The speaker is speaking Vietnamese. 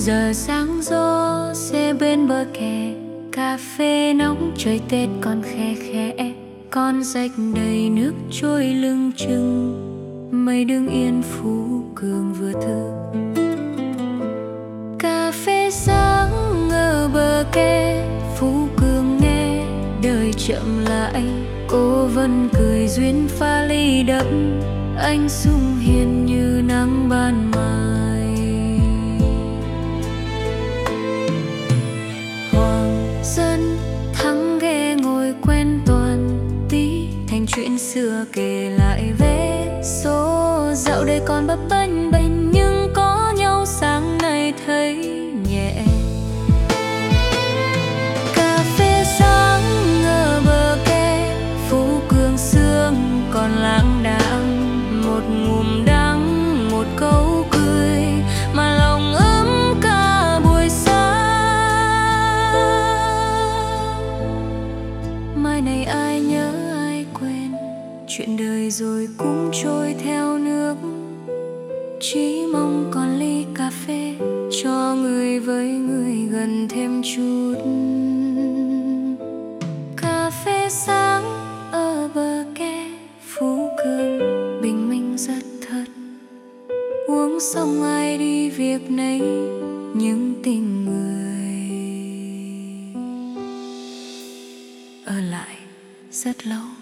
Giờ sáng gió xe bên bờ kè, cà phê nóng trời Tết còn khe khẽ, con rạch đầy nước trôi lưng chừng. Mây đứng yên Phú Cường vừa thức. Cà phê sáng ở bờ kè, Phú Cường nghe đời chậm lại. Cô Vân cười duyên pha ly đậm, anh sung hiền như nắng ban mai. Hoàng dân thắng ghe ngồi quen toàn, tí thành chuyện xưa kể lại vé số. Dạo đây còn bấp bênh bênh nhưng có nhau sáng nay thấy nhẹ. Cà phê sáng ở bờ kè, Phú Cường sương còn lãng đãng. Một ngụm đắng, một câu cười mà lòng ấm cả buổi sáng. Mai này ai nhớ ai quên, chuyện đời rồi cũng trôi theo nước. Chỉ mong còn ly cà phê cho người với người gần thêm chút. Cà phê sáng ở bờ kè, Phú Cường bình minh rất thật. Uống xong ai đi việc nấy, nhưng tình người ở lại rất lâu.